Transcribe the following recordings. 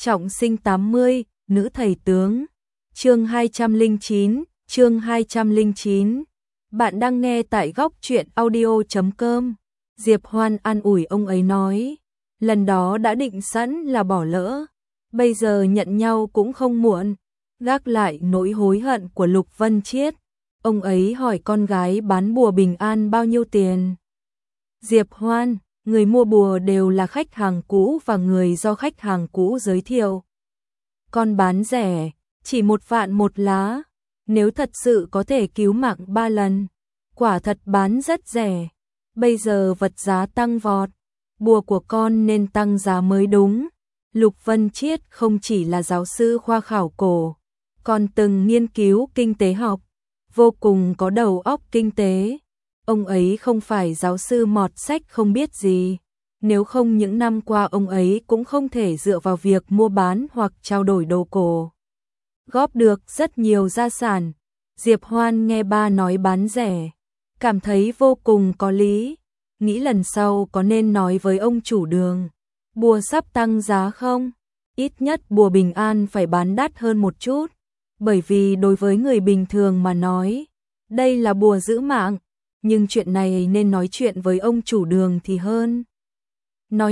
Trọng sinh 80, nữ thầy tướng. Chương 209. Bạn đang nghe tại góc truyện audio.com. Diệp Hoan an ủi ông ấy nói, lần đó đã định sẵn là bỏ lỡ, bây giờ nhận nhau cũng không muộn. Gác lại nỗi hối hận của Lục Vân Chiết, ông ấy hỏi con gái bán bùa bình an bao nhiêu tiền. Diệp Hoan, người mua bùa đều là khách hàng cũ và người do khách hàng cũ giới thiệu. Con bán rẻ, chỉ 1 vạn 1 lá, nếu thật sự có thể cứu mạng 3 lần, quả thật bán rất rẻ. Bây giờ vật giá tăng vọt, bùa của con nên tăng giá mới đúng. Lục Vân Chiết không chỉ là giáo sư khoa khảo cổ, còn từng nghiên cứu kinh tế học, vô cùng có đầu óc kinh tế. Ông ấy không phải giáo sư mọt sách không biết gì, nếu không những năm qua ông ấy cũng không thể dựa vào việc mua bán hoặc trao đổi đồ cổ góp được rất nhiều gia sản. Diệp Hoan nghe ba nói bán rẻ, cảm thấy vô cùng có lý, nghĩ lần sau có nên nói với ông chủ đường, bùa sắp tăng giá không? Ít nhất bùa bình an phải bán đắt hơn một chút, bởi vì đối với người bình thường mà nói, đây là bùa giữ mạng, nhưng chuyện này nên nói chuyện với ông chủ đường thì hơn. Nói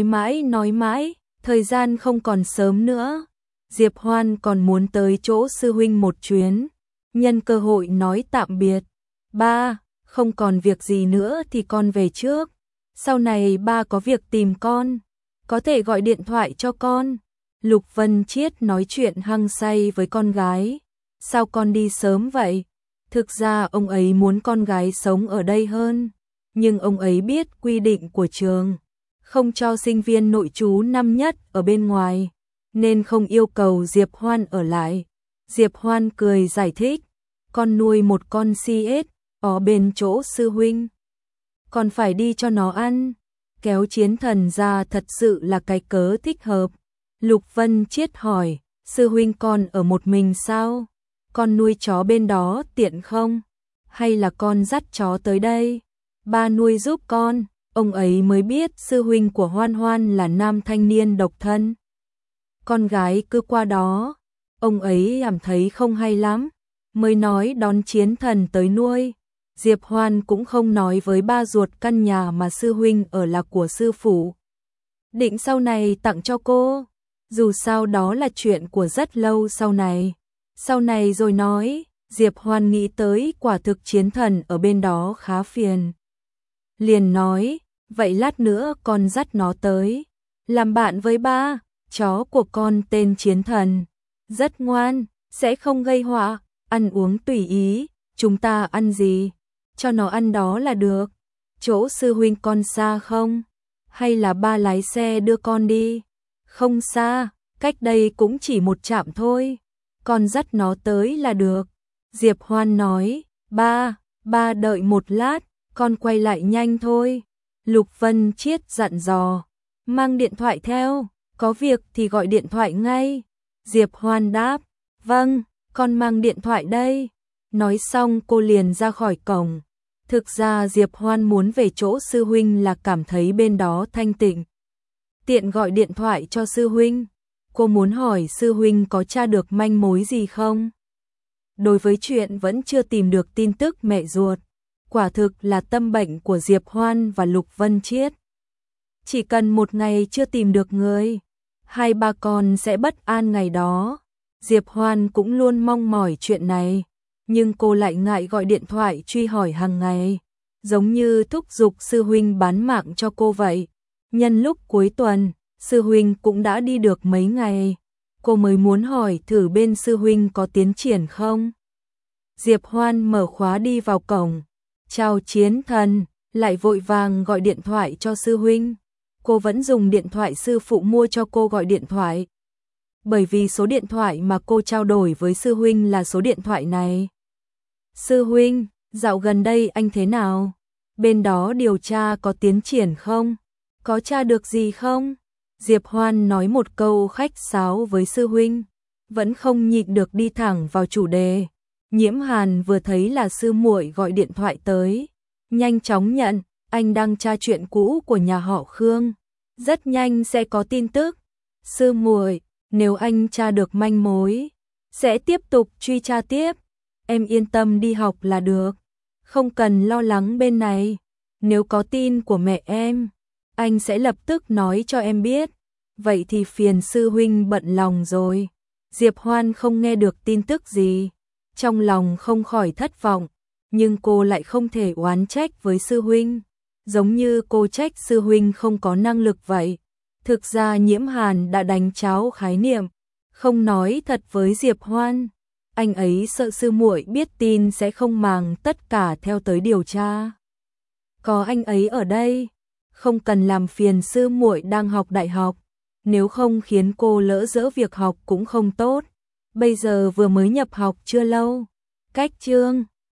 mãi, thời gian không còn sớm nữa. Diệp Hoan còn muốn tới chỗ sư huynh một chuyến, nhân cơ hội nói tạm biệt. Ba, không còn việc gì nữa thì con về trước. Sau này ba có việc tìm con, có thể gọi điện thoại cho con. Lục Vân Chiết nói chuyện hăng say với con gái. Sao con đi sớm vậy? Thực ra ông ấy muốn con gái sống ở đây hơn, nhưng ông ấy biết quy định của trường, không cho sinh viên nội trú năm nhất ở bên ngoài, nên không yêu cầu Diệp Hoan ở lại. Diệp Hoan cười giải thích, con nuôi một con CS ở bên chỗ sư huynh, còn phải đi cho nó ăn. Kéo chiến thần ra thật sự là cái cớ thích hợp. Lục Vân Chiết hỏi, sư huynh con ở một mình sao? Con nuôi chó bên đó tiện không? Hay là con dắt chó tới đây? Ba nuôi giúp con. Ông ấy mới biết sư huynh của Hoan Hoan là nam thanh niên độc thân. Con gái cứ qua đó, ông ấy cảm thấy không hay lắm, mới nói đón chiến thần tới nuôi. Diệp Hoan cũng không nói với ba ruột căn nhà mà sư huynh ở là của sư phụ, định sau này tặng cho cô, dù sao đó là chuyện của rất lâu sau này rồi nói. Diệp Hoan nghĩ tới quả thực chiến thần ở bên đó khá phiền, liền nói, vậy lát nữa con dắt nó tới, làm bạn với ba. Chó của con tên chiến thần, rất ngoan, sẽ không gây họa, ăn uống tùy ý, chúng ta ăn gì, cho nó ăn đó là được. Chỗ sư huynh con xa không? Hay là ba lái xe đưa con đi? Không xa, cách đây cũng chỉ 1 trạm thôi, con dắt nó tới là được. Diệp Hoan nói, ba đợi 1 lát, con quay lại nhanh thôi. Lục Vân Chiết dặn dò, mang điện thoại theo, có việc thì gọi điện thoại ngay. Diệp Hoan đáp, vâng, con mang điện thoại đây. Nói xong cô liền ra khỏi cổng. Thực ra Diệp Hoan muốn về chỗ sư huynh là cảm thấy bên đó thanh tịnh, tiện gọi điện thoại cho sư huynh. Cô muốn hỏi sư huynh có tra được manh mối gì không? Đối với chuyện vẫn chưa tìm được tin tức mẹ ruột, quả thực là tâm bệnh của Diệp Hoan và Lục Vân Chiết. Chỉ cần 1 ngày chưa tìm được người, 2-3 con sẽ bất an ngày đó. Diệp Hoan cũng luôn mong mỏi chuyện này, nhưng cô lại ngại gọi điện thoại truy hỏi hàng ngày, giống như thúc giục sư huynh bán mạng cho cô vậy. Nhân lúc cuối tuần, sư huynh cũng đã đi được mấy ngày, cô mới muốn hỏi thử bên sư huynh có tiến triển không. Diệp Hoan mở khóa đi vào cổng, chào chiến thần, lại vội vàng gọi điện thoại cho sư huynh. Cô vẫn dùng điện thoại sư phụ mua cho cô gọi điện thoại, bởi vì số điện thoại mà cô trao đổi với sư huynh là số điện thoại này. Sư huynh, dạo gần đây anh thế nào? Bên đó điều tra có tiến triển không? Có tra được gì không? Diệp Hoan nói một câu khách sáo với sư huynh, vẫn không nhịn được đi thẳng vào chủ đề. Nhiễm Hàn vừa thấy là sư muội gọi điện thoại tới, nhanh chóng nhận, anh đang tra chuyện cũ của nhà họ Khương, rất nhanh sẽ có tin tức. Sư muội, nếu anh tra được manh mối, sẽ tiếp tục truy tra tiếp. Em yên tâm đi học là được, không cần lo lắng bên này. Nếu có tin của mẹ em, anh sẽ lập tức nói cho em biết. Vậy thì phiền sư huynh bận lòng rồi. Diệp Hoan không nghe được tin tức gì, trong lòng không khỏi thất vọng, nhưng cô lại không thể oán trách với sư huynh, giống như cô trách sư huynh không có năng lực vậy. Thực ra Nhiễm Hàn đã đánh tráo khái niệm, không nói thật với Diệp Hoan. Anh ấy sợ sư muội biết tin sẽ không màng tất cả theo tới điều tra. Có anh ấy ở đây, không cần làm phiền sư muội đang học đại học, nếu không khiến cô lỡ dỡ việc học cũng không tốt. Bây giờ vừa mới nhập học chưa lâu. Cách chương